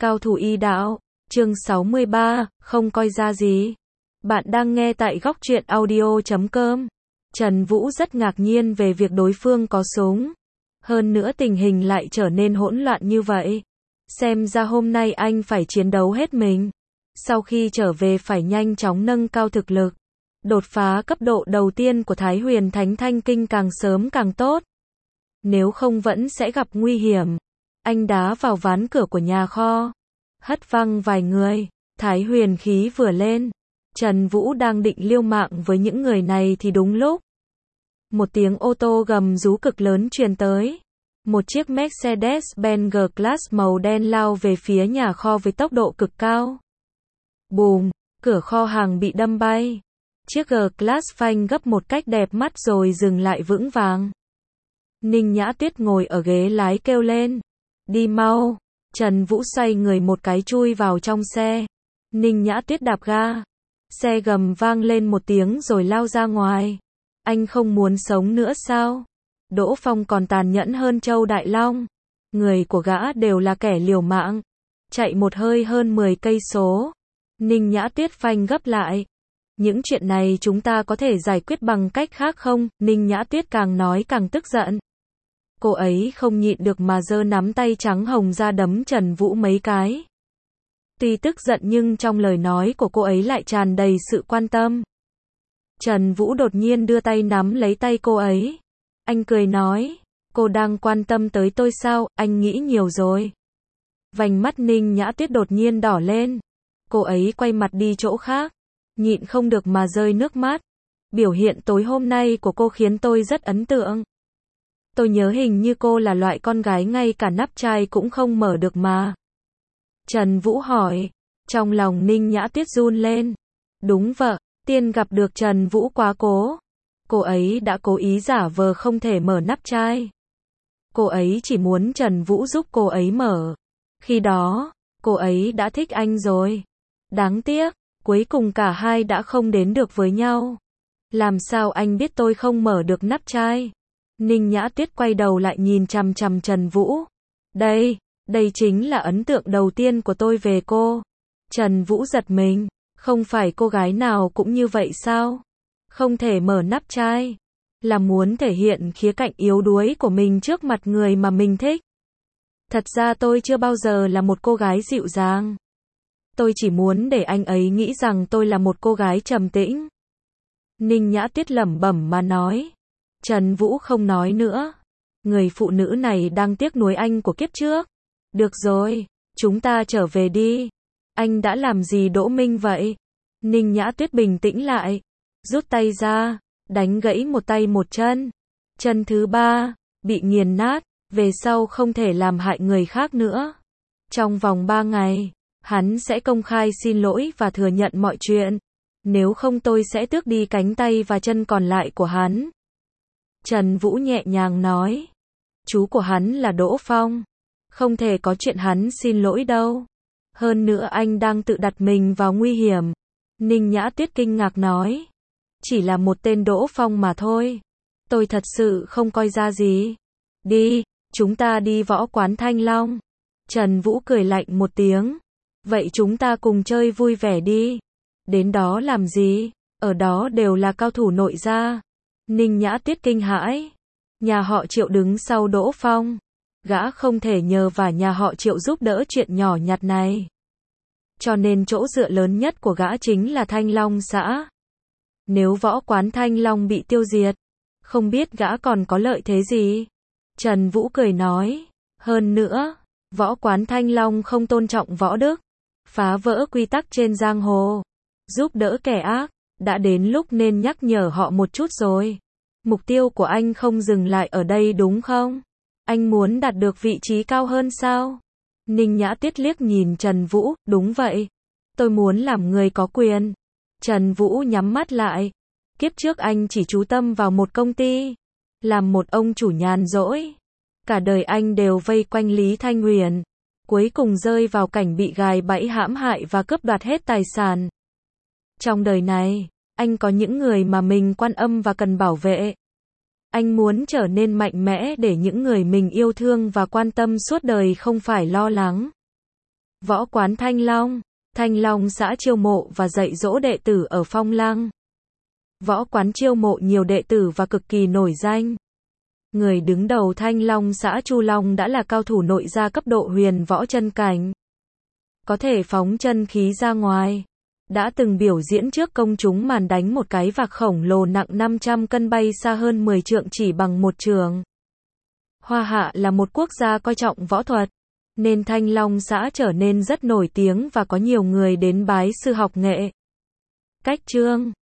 Cao thủ y đạo, chương 63, không coi ra gì. Bạn đang nghe tại góc truyện audio.com. Trần Vũ rất ngạc nhiên về việc đối phương có súng. Hơn nữa tình hình lại trở nên hỗn loạn như vậy. Xem ra hôm nay anh phải chiến đấu hết mình. Sau khi trở về phải nhanh chóng nâng cao thực lực. Đột phá cấp độ đầu tiên của Thái Huyền Thánh Thanh Kinh càng sớm càng tốt. Nếu không vẫn sẽ gặp nguy hiểm. Anh đá vào ván cửa của nhà kho. Hất văng vài người. Thái huyền khí vừa lên. Trần Vũ đang định liều mạng với những người này thì đúng lúc. Một tiếng ô tô gầm rú cực lớn truyền tới. Một chiếc Mercedes-Benz G-Class màu đen lao về phía nhà kho với tốc độ cực cao. Bùm, cửa kho hàng bị đâm bay. Chiếc G-Class phanh gấp một cách đẹp mắt rồi dừng lại vững vàng. Ninh Nhã Tuyết ngồi ở ghế lái kêu lên. Đi mau. Trần Vũ xoay người một cái chui vào trong xe. Ninh Nhã Tuyết đạp ga. Xe gầm vang lên một tiếng rồi lao ra ngoài. Anh không muốn sống nữa sao? Đỗ Phong còn tàn nhẫn hơn Châu Đại Long. Người của gã đều là kẻ liều mạng. Chạy một hơi hơn 10 cây số. Ninh Nhã Tuyết phanh gấp lại. Những chuyện này chúng ta có thể giải quyết bằng cách khác không? Ninh Nhã Tuyết càng nói càng tức giận. Cô ấy không nhịn được mà giơ nắm tay trắng hồng ra đấm Trần Vũ mấy cái. Tuy tức giận nhưng trong lời nói của cô ấy lại tràn đầy sự quan tâm. Trần Vũ đột nhiên đưa tay nắm lấy tay cô ấy. Anh cười nói, cô đang quan tâm tới tôi sao, anh nghĩ nhiều rồi. Vành mắt Ninh Nhã Tuyết đột nhiên đỏ lên. Cô ấy quay mặt đi chỗ khác, nhịn không được mà rơi nước mắt. Biểu hiện tối hôm nay của cô khiến tôi rất ấn tượng. Tôi nhớ hình như cô là loại con gái ngay cả nắp chai cũng không mở được mà. Trần Vũ hỏi. Trong lòng Ninh Nhã Tuyết run lên. Đúng vậy, tiên gặp được Trần Vũ quá cố. Cô ấy đã cố ý giả vờ không thể mở nắp chai. Cô ấy chỉ muốn Trần Vũ giúp cô ấy mở. Khi đó, cô ấy đã thích anh rồi. Đáng tiếc, cuối cùng cả hai đã không đến được với nhau. Làm sao anh biết tôi không mở được nắp chai? Ninh Nhã Tuyết quay đầu lại nhìn chằm chằm Trần Vũ. Đây chính là ấn tượng đầu tiên của tôi về cô. Trần Vũ giật mình, không phải cô gái nào cũng như vậy sao? Không thể mở nắp chai, là muốn thể hiện khía cạnh yếu đuối của mình trước mặt người mà mình thích. Thật ra tôi chưa bao giờ là một cô gái dịu dàng. Tôi chỉ muốn để anh ấy nghĩ rằng tôi là một cô gái trầm tĩnh. Ninh Nhã Tuyết lẩm bẩm mà nói. Trần Vũ không nói nữa. Người phụ nữ này đang tiếc nuối anh của kiếp trước. Được rồi, chúng ta trở về đi. Anh đã làm gì Đỗ Minh vậy? Ninh Nhã Tuyết bình tĩnh lại. Rút tay ra, đánh gãy một tay một chân. Chân thứ ba, bị nghiền nát, về sau không thể làm hại người khác nữa. Trong vòng 3 ngày, hắn sẽ công khai xin lỗi và thừa nhận mọi chuyện. Nếu không tôi sẽ tước đi cánh tay và chân còn lại của hắn. Trần Vũ nhẹ nhàng nói. Chú của hắn là Đỗ Phong. Không thể có chuyện hắn xin lỗi đâu. Hơn nữa anh đang tự đặt mình vào nguy hiểm. Ninh Nhã Tuyết kinh ngạc nói. Chỉ là một tên Đỗ Phong mà thôi. Tôi thật sự không coi ra gì. Đi, chúng ta đi võ quán Thanh Long. Trần Vũ cười lạnh một tiếng. Vậy chúng ta cùng chơi vui vẻ đi. Đến đó làm gì? Ở đó đều là cao thủ nội gia. Ninh Nhã Tuyết kinh hãi. Nhà họ Triệu đứng sau Đỗ Phong. Gã không thể nhờ vả nhà họ Triệu giúp đỡ chuyện nhỏ nhặt này. Cho nên chỗ dựa lớn nhất của gã chính là Thanh Long xã. Nếu võ quán Thanh Long bị tiêu diệt, không biết gã còn có lợi thế gì? Trần Vũ cười nói. Hơn nữa, võ quán Thanh Long không tôn trọng võ đức, phá vỡ quy tắc trên giang hồ, giúp đỡ kẻ ác. Đã đến lúc nên nhắc nhở họ một chút rồi. Mục tiêu của anh không dừng lại ở đây đúng không? Anh muốn đạt được vị trí cao hơn sao? Ninh Nhã Tuyết liếc nhìn Trần Vũ, đúng vậy. Tôi muốn làm người có quyền. Trần Vũ nhắm mắt lại. Kiếp trước anh chỉ chú tâm vào một công ty. Làm một ông chủ nhàn rỗi. Cả đời anh đều vây quanh Lý Thanh Huyền. Cuối cùng rơi vào cảnh bị gài bẫy hãm hại và cướp đoạt hết tài sản. Trong đời này, anh có những người mà mình quan tâm và cần bảo vệ. Anh muốn trở nên mạnh mẽ để những người mình yêu thương và quan tâm suốt đời không phải lo lắng. Võ quán Thanh Long. Thanh Long xã chiêu mộ và dạy dỗ đệ tử ở Phong Lăng. Võ quán chiêu mộ nhiều đệ tử và cực kỳ nổi danh. Người đứng đầu Thanh Long xã Chu Long đã là cao thủ nội gia cấp độ huyền võ chân cảnh. Có thể phóng chân khí ra ngoài. Đã từng biểu diễn trước công chúng màn đánh một cái vạc khổng lồ nặng 500 cân bay xa hơn 10 trượng chỉ bằng một trường. Hoa Hạ là một quốc gia coi trọng võ thuật, nên Thanh Long xã trở nên rất nổi tiếng và có nhiều người đến bái sư học nghệ. Cách chương